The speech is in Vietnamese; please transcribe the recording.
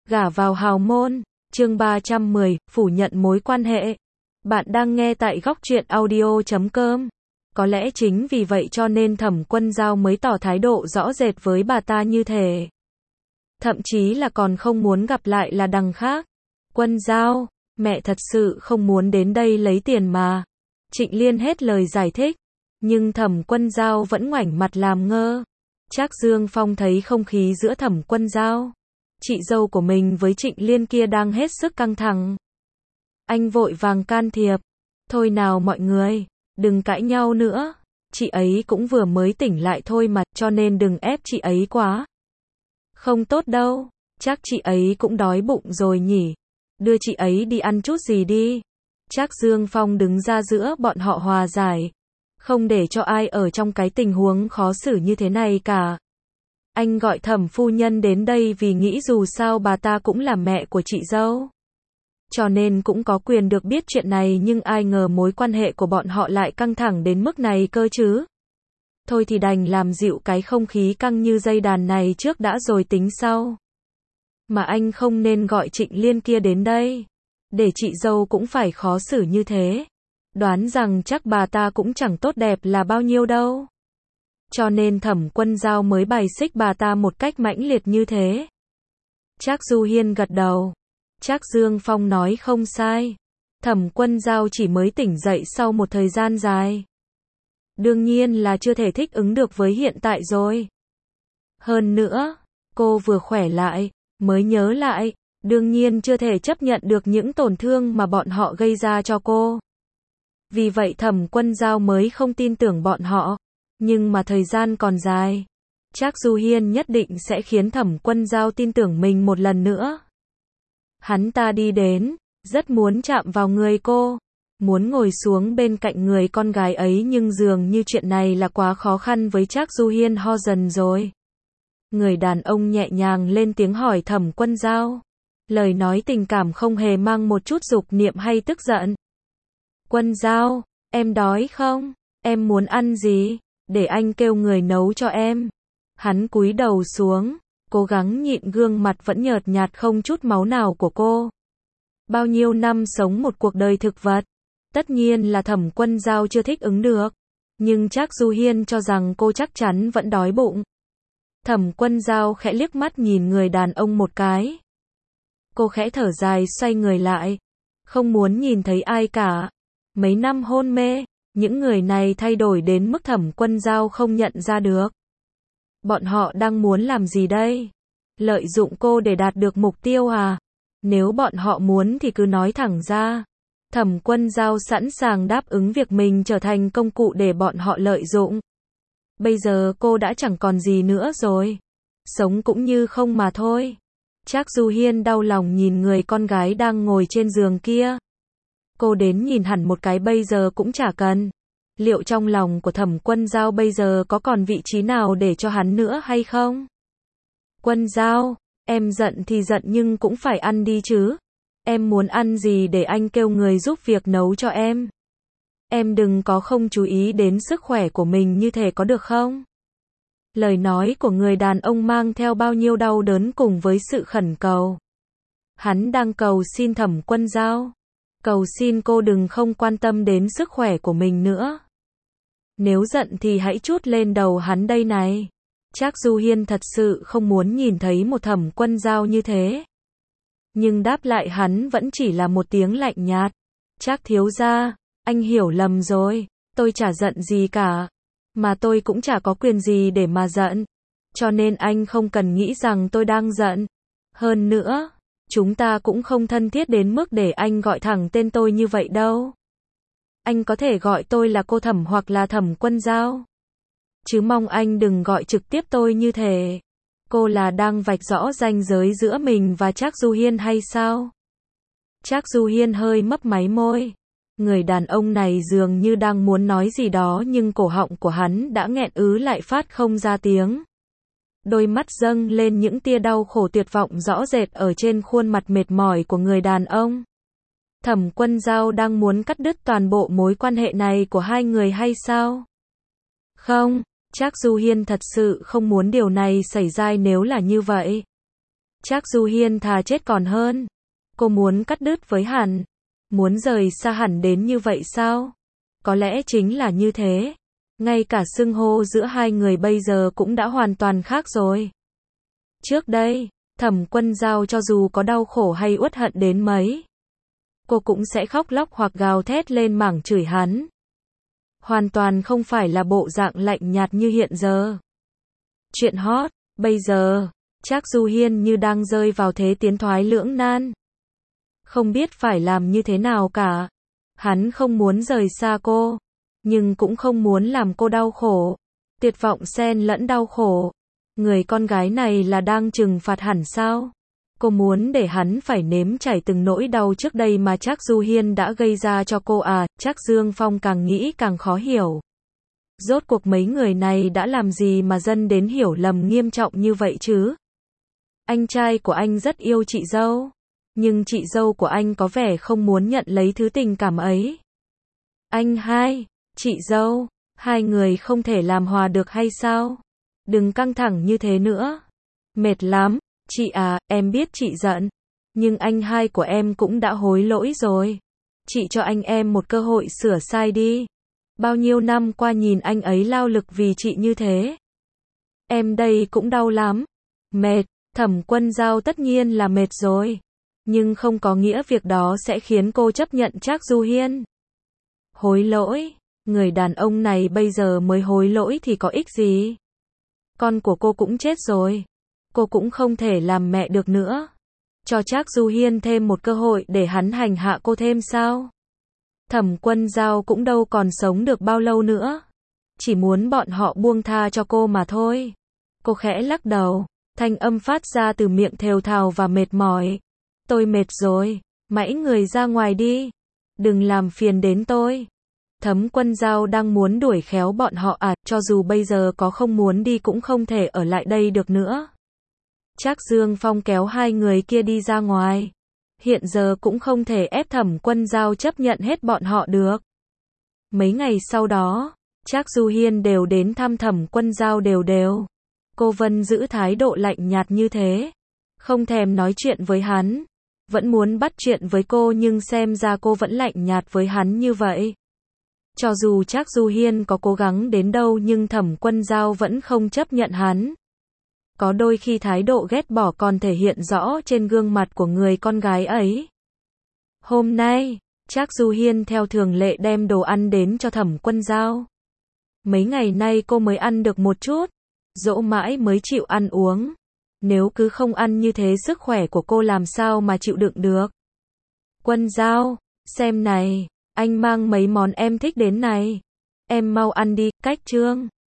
Gả vào hào môn, chương 310, phủ nhận mối quan hệ. Bạn đang nghe tại góc truyện audio.com. Có lẽ chính vì vậy cho nên Thẩm Quân Dao mới tỏ thái độ rõ rệt với bà ta như thế. Thậm chí là còn không muốn gặp lại là đằng khác. Quân Dao, mẹ thật sự không muốn đến đây lấy tiền mà. Trịnh Liên hết lời giải thích. Nhưng Thẩm Quân Dao vẫn ngoảnh mặt làm ngơ. Trác Dương Phong thấy không khí giữa Thẩm Quân Dao, chị dâu của mình với Trịnh Liên kia đang hết sức căng thẳng. Anh vội vàng can thiệp. Thôi nào mọi người, đừng cãi nhau nữa. Chị ấy cũng vừa mới tỉnh lại thôi mà, cho nên đừng ép chị ấy quá. Không tốt đâu, chắc chị ấy cũng đói bụng rồi nhỉ. Đưa chị ấy đi ăn chút gì đi. Trác Dương Phong đứng ra giữa bọn họ hòa giải. Không để cho ai ở trong cái tình huống khó xử như thế này cả. Anh gọi Thẩm phu nhân đến đây vì nghĩ dù sao bà ta cũng là mẹ của chị dâu. Cho nên cũng có quyền được biết chuyện này, nhưng ai ngờ mối quan hệ của bọn họ lại căng thẳng đến mức này cơ chứ. Thôi thì đành làm dịu cái không khí căng như dây đàn này trước đã rồi tính sau. Mà anh không nên gọi Trịnh Liên kia đến đây. Để chị dâu cũng phải khó xử như thế. Đoán rằng chắc bà ta cũng chẳng tốt đẹp là bao nhiêu đâu. Cho nên Thẩm Quân Dao mới bài xích bà ta một cách mãnh liệt như thế. Trác Du Hiên gật đầu. Trác Dương Phong nói không sai. Thẩm Quân Dao chỉ mới tỉnh dậy sau một thời gian dài. Đương nhiên là chưa thể thích ứng được với hiện tại rồi. Hơn nữa, cô vừa khỏe lại, mới nhớ lại, đương nhiên chưa thể chấp nhận được những tổn thương mà bọn họ gây ra cho cô. Vì vậy Thẩm Quân Dao mới không tin tưởng bọn họ. Nhưng mà thời gian còn dài. Trác Du Hiên nhất định sẽ khiến Thẩm Quân Dao tin tưởng mình một lần nữa. Hắn ta đi đến, rất muốn chạm vào người cô. Muốn ngồi xuống bên cạnh người con gái ấy, nhưng dường như chuyện này là quá khó khăn với Trác Du Hiên ho dần rồi. Người đàn ông nhẹ nhàng lên tiếng hỏi Thẩm Quân Dao. Lời nói tình cảm không hề mang một chút dục niệm hay tức giận. Quân Dao, em đói không? Em muốn ăn gì? Để anh kêu người nấu cho em. Hắn cúi đầu xuống, cố gắng nhịn gương mặt vẫn nhợt nhạt không chút máu nào của cô. Bao nhiêu năm sống một cuộc đời thực vật. Tất nhiên là Thẩm Quân Dao chưa thích ứng được. Nhưng Trác Du Hiên cho rằng cô chắc chắn vẫn đói bụng. Thẩm Quân Dao khẽ liếc mắt nhìn người đàn ông một cái. Cô khẽ thở dài xoay người lại. Không muốn nhìn thấy ai cả. Mấy năm hôn mê, những người này thay đổi đến mức Thẩm Quân Dao không nhận ra được. Bọn họ đang muốn làm gì đây? Lợi dụng cô để đạt được mục tiêu à? Nếu bọn họ muốn thì cứ nói thẳng ra. Thẩm Quân Dao sẵn sàng đáp ứng việc mình trở thành công cụ để bọn họ lợi dụng. Bây giờ cô đã chẳng còn gì nữa rồi. Sống cũng như không mà thôi. Trác Du Hiên đau lòng nhìn người con gái đang ngồi trên giường kia. Cô đến nhìn hẳn một cái bây giờ cũng chả cần. Liệu trong lòng của Thẩm Quân Dao bây giờ có còn vị trí nào để cho hắn nữa hay không? Quân Dao, em giận thì giận nhưng cũng phải ăn đi chứ. Em muốn ăn gì để anh kêu người giúp việc nấu cho em. Em đừng có không chú ý đến sức khỏe của mình như thế có được không? Lời nói của người đàn ông mang theo bao nhiêu đau đớn cùng với sự khẩn cầu. Hắn đang cầu xin Thẩm Quân Dao. Cầu xin cô đừng không quan tâm đến sức khỏe của mình nữa. Nếu giận thì hãy trút lên đầu hắn đây này. Trác Du Hiên thật sự không muốn nhìn thấy một Thẩm Quân Dao như thế. Nhưng đáp lại hắn vẫn chỉ là một tiếng lạnh nhạt. Trác thiếu gia, anh hiểu lầm rồi. Tôi chả giận gì cả. Mà tôi cũng chả có quyền gì để mà giận. Cho nên anh không cần nghĩ rằng tôi đang giận. Hơn nữa, chúng ta cũng không thân thiết đến mức để anh gọi thẳng tên tôi như vậy đâu. Anh có thể gọi tôi là cô Thẩm hoặc là Thẩm Quân Dao. Chứ mong anh đừng gọi trực tiếp tôi như thế. Cô là đang vạch rõ ranh giới giữa mình và Trác Du Hiên hay sao? Trác Du Hiên hơi mấp máy môi. Người đàn ông này dường như đang muốn nói gì đó nhưng cổ họng của hắn đã nghẹn ứ lại phát không ra tiếng. Đôi mắt dâng lên những tia đau khổ tuyệt vọng rõ rệt ở trên khuôn mặt mệt mỏi của người đàn ông. Thẩm Quân Dao đang muốn cắt đứt toàn bộ mối quan hệ này của hai người hay sao? Không, Trác Du Hiên thật sự không muốn điều này xảy ra. Nếu là như vậy, Trác Du Hiên thà chết còn hơn. Cô muốn cắt đứt với hắn. Muốn rời xa hẳn đến như vậy sao? Có lẽ chính là như thế. Ngay cả xưng hô giữa hai người bây giờ cũng đã hoàn toàn khác rồi. Trước đây, Thẩm Quân Dao cho dù có đau khổ hay uất hận đến mấy, cô cũng sẽ khóc lóc hoặc gào thét lên mảng chửi hắn. Hoàn toàn không phải là bộ dạng lạnh nhạt như hiện giờ. Chuyện hot, bây giờ, Trác Du Hiên như đang rơi vào thế tiến thoái lưỡng nan. Không biết phải làm như thế nào cả. Hắn không muốn rời xa cô, nhưng cũng không muốn làm cô đau khổ. Tuyệt vọng xen lẫn đau khổ. Người con gái này là đang trừng phạt hẳn sao? Cô muốn để hắn phải nếm trải từng nỗi đau trước đây mà Trác Du Hiên đã gây ra cho cô à? Trác Dương Phong càng nghĩ càng khó hiểu. Rốt cuộc mấy người này đã làm gì mà dẫn đến hiểu lầm nghiêm trọng như vậy chứ? Anh trai của anh rất yêu chị dâu, nhưng chị dâu của anh có vẻ không muốn nhận lấy thứ tình cảm ấy. Anh hai, chị dâu, hai người không thể làm hòa được hay sao? Đừng căng thẳng như thế nữa. Mệt lắm, chị à, em biết chị giận, nhưng anh hai của em cũng đã hối lỗi rồi. Chị cho anh em một cơ hội sửa sai đi. Bao nhiêu năm qua nhìn anh ấy lao lực vì chị như thế. Em đây cũng đau lắm. Mệt, Thẩm Quân Dao tất nhiên là mệt rồi. Nhưng không có nghĩa việc đó sẽ khiến cô chấp nhận Trác Du Hiên. Hối lỗi, người đàn ông này bây giờ mới hối lỗi thì có ích gì? Con của cô cũng chết rồi. Cô cũng không thể làm mẹ được nữa. Cho Trác Du Hiên thêm một cơ hội để hắn hành hạ cô thêm sao? Thẩm Quân Dao cũng đâu còn sống được bao lâu nữa. Chỉ muốn bọn họ buông tha cho cô mà thôi. Cô khẽ lắc đầu, thanh âm phát ra từ miệng thều thào và mệt mỏi. Tôi mệt rồi, mãi người ra ngoài đi. Đừng làm phiền đến tôi. Thẩm Quân Dao đang muốn đuổi khéo bọn họ à, cho dù bây giờ có không muốn đi cũng không thể ở lại đây được nữa. Trác Dương Phong kéo hai người kia đi ra ngoài. Hiện giờ cũng không thể ép Thẩm Quân Dao chấp nhận hết bọn họ được. Mấy ngày sau đó, Trác Du Hiên đều đến thăm Thẩm Quân Dao đều. Cô vẫn giữ thái độ lạnh nhạt như thế. Không thèm nói chuyện với hắn. Vẫn muốn bắt chuyện với cô nhưng xem ra cô vẫn lạnh nhạt với hắn như vậy. Cho dù Trác Du Hiên có cố gắng đến đâu nhưng Thẩm Quân Dao vẫn không chấp nhận hắn. Có đôi khi thái độ ghét bỏ còn thể hiện rõ trên gương mặt của người con gái ấy. Hôm nay, Trác Du Hiên theo thường lệ đem đồ ăn đến cho Thẩm Quân Dao. Mấy ngày nay cô mới ăn được một chút, dỗ mãi mới chịu ăn uống. Nếu cứ không ăn như thế sức khỏe của cô làm sao mà chịu đựng được. Quân Dao, xem này, anh mang mấy món em thích đến này. Em mau ăn đi, cách Trương.